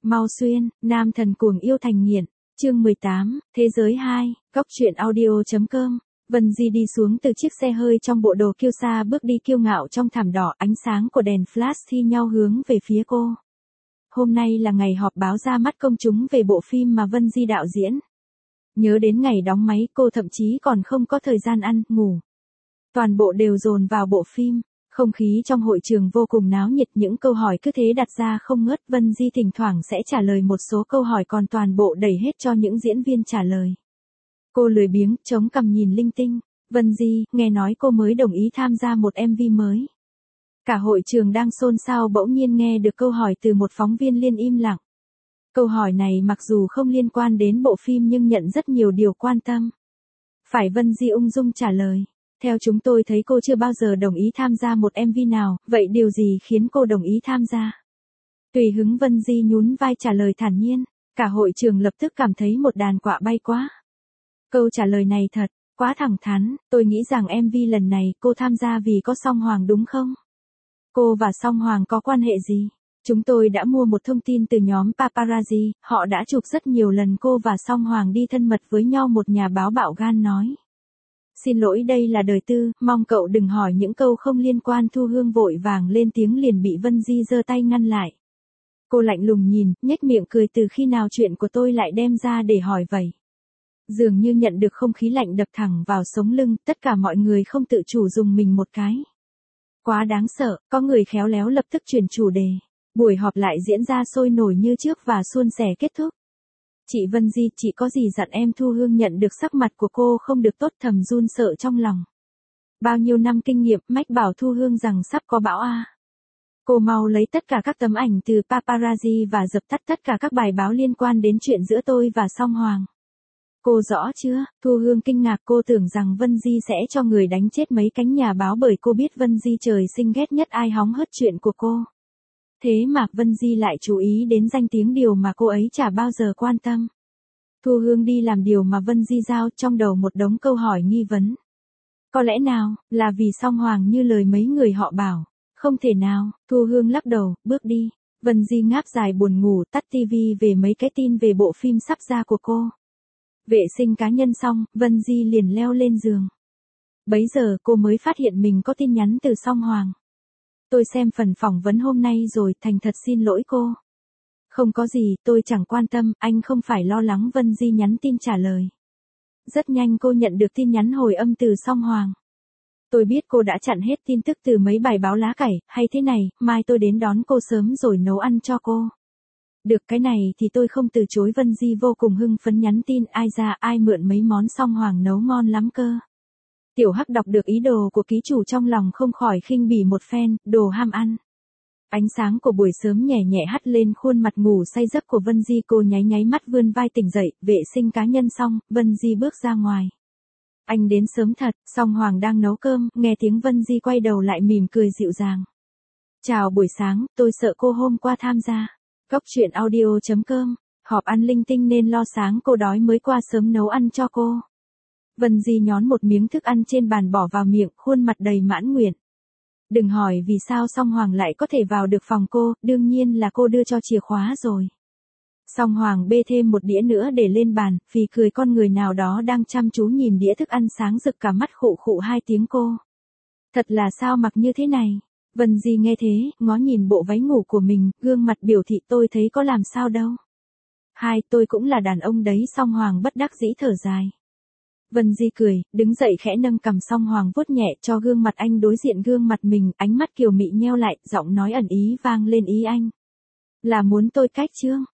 Mau xuyên, nam thần cuồng yêu thành nghiện. Chương 18, Thế giới 2, góc truyện audio.com. Vân Di đi xuống từ chiếc xe hơi trong bộ đồ kiêu sa, bước đi kiêu ngạo trong thảm đỏ, ánh sáng của đèn flash thi nhau hướng về phía cô. Hôm nay là ngày họp báo ra mắt công chúng về bộ phim mà Vân Di đạo diễn. Nhớ đến ngày đóng máy, cô thậm chí còn không có thời gian ăn, ngủ. Toàn bộ đều dồn vào bộ phim. Không khí trong hội trường vô cùng náo nhiệt, những câu hỏi cứ thế đặt ra không ngớt. Vân Di thỉnh thoảng sẽ trả lời một số câu hỏi, còn toàn bộ đẩy hết cho những diễn viên trả lời. Cô lười biếng, chống cằm nhìn linh tinh. Vân Di, nghe nói cô mới đồng ý tham gia một MV mới. Cả hội trường đang xôn xao, bỗng nhiên nghe được câu hỏi từ một phóng viên liền im lặng. Câu hỏi này mặc dù không liên quan đến bộ phim nhưng nhận rất nhiều điều quan tâm. Phải, Vân Di ung dung trả lời. Theo chúng tôi thấy cô chưa bao giờ đồng ý tham gia một MV nào, vậy điều gì khiến cô đồng ý tham gia? Tùy hứng, Vân Di nhún vai trả lời thản nhiên. Cả hội trường lập tức cảm thấy một đàn quạ bay quá. Câu trả lời này thật, quá thẳng thắn. Tôi nghĩ rằng MV lần này cô tham gia vì có Song Hoàng đúng không? Cô và Song Hoàng có quan hệ gì? Chúng tôi đã mua một thông tin từ nhóm paparazzi, họ đã chụp rất nhiều lần cô và Song Hoàng đi thân mật với nhau, một nhà báo bạo gan nói. Xin lỗi, đây là đời tư, mong cậu đừng hỏi những câu không liên quan. Thu Hương vội vàng lên tiếng liền bị Vân Di giơ tay ngăn lại. Cô lạnh lùng nhìn, nhếch miệng cười, từ khi nào chuyện của tôi lại đem ra để hỏi vậy? Dường như nhận được không khí lạnh đập thẳng vào sống lưng, tất cả mọi người không tự chủ dùng mình một cái. Quá đáng sợ, có người khéo léo lập tức chuyển chủ đề. Buổi họp lại diễn ra sôi nổi như trước và suôn sẻ kết thúc. Chị Vân Di, chị có gì dặn em? Thu Hương nhận được sắc mặt của cô không được tốt, thầm run sợ trong lòng. Bao nhiêu năm kinh nghiệm, mách bảo Thu Hương rằng sắp có bão a. Cô mau lấy tất cả các tấm ảnh từ paparazzi và dập tắt tất cả các bài báo liên quan đến chuyện giữa tôi và Song Hoàng. Cô rõ chưa? Thu Hương kinh ngạc, cô tưởng rằng Vân Di sẽ cho người đánh chết mấy cánh nhà báo, bởi cô biết Vân Di trời sinh ghét nhất ai hóng hớt chuyện của cô. Thế mà Vân Di lại chú ý đến danh tiếng, điều mà cô ấy chả bao giờ quan tâm. Thu Hương đi làm điều mà Vân Di giao, trong đầu một đống câu hỏi nghi vấn. Có lẽ nào, là vì Song Hoàng như lời mấy người họ bảo? Không thể nào. Thu Hương lắc đầu, bước đi. Vân Di ngáp dài buồn ngủ, tắt tivi về mấy cái tin về bộ phim sắp ra của cô. Vệ sinh cá nhân xong, Vân Di liền leo lên giường. Bấy giờ cô mới phát hiện mình có tin nhắn từ Song Hoàng. Tôi xem phần phỏng vấn hôm nay rồi, thành thật xin lỗi cô. Không có gì, tôi chẳng quan tâm, anh không phải lo lắng. Vân Di nhắn tin trả lời. Rất nhanh cô nhận được tin nhắn hồi âm từ Song Hoàng. Tôi biết cô đã chặn hết tin tức từ mấy bài báo lá cải, hay thế này, mai tôi đến đón cô sớm rồi nấu ăn cho cô. Được, cái này thì tôi không từ chối. Vân Di vô cùng hưng phấn nhắn tin, ai ra ai mượn mấy món Song Hoàng nấu ngon lắm cơ. Tiểu Hắc đọc được ý đồ của ký chủ trong lòng không khỏi khinh bỉ một phen, đồ ham ăn. Ánh sáng của buổi sớm nhẹ nhẹ hắt lên khuôn mặt ngủ say giấc của Vân Di, cô nháy nháy mắt vươn vai tỉnh dậy, vệ sinh cá nhân xong, Vân Di bước ra ngoài. Anh đến sớm thật. Song Hoàng đang nấu cơm, nghe tiếng Vân Di quay đầu lại mỉm cười dịu dàng. Chào buổi sáng, tôi sợ cô hôm qua tham gia. Góc truyện audio.com, họp ăn linh tinh nên lo sáng cô đói mới qua sớm nấu ăn cho cô. Vân Di nhón một miếng thức ăn trên bàn bỏ vào miệng, khuôn mặt đầy mãn nguyện. Đừng hỏi vì sao Song Hoàng lại có thể vào được phòng cô, đương nhiên là cô đưa cho chìa khóa rồi. Song Hoàng bê thêm một đĩa nữa để lên bàn, phì cười, con người nào đó đang chăm chú nhìn đĩa thức ăn sáng rực cả mắt, khụ khụ hai tiếng cô. Thật là sao mặc như thế này? Vân Di nghe thế, ngó nhìn bộ váy ngủ của mình, gương mặt biểu thị tôi thấy có làm sao đâu. Hai, tôi cũng là đàn ông đấy. Song Hoàng bất đắc dĩ thở dài. Vân Di cười, đứng dậy khẽ nâng cằm Song Hoàng vuốt nhẹ cho gương mặt anh đối diện gương mặt mình, ánh mắt kiều mị nheo lại, giọng nói ẩn ý vang lên, ý anh là muốn tôi cách chứ?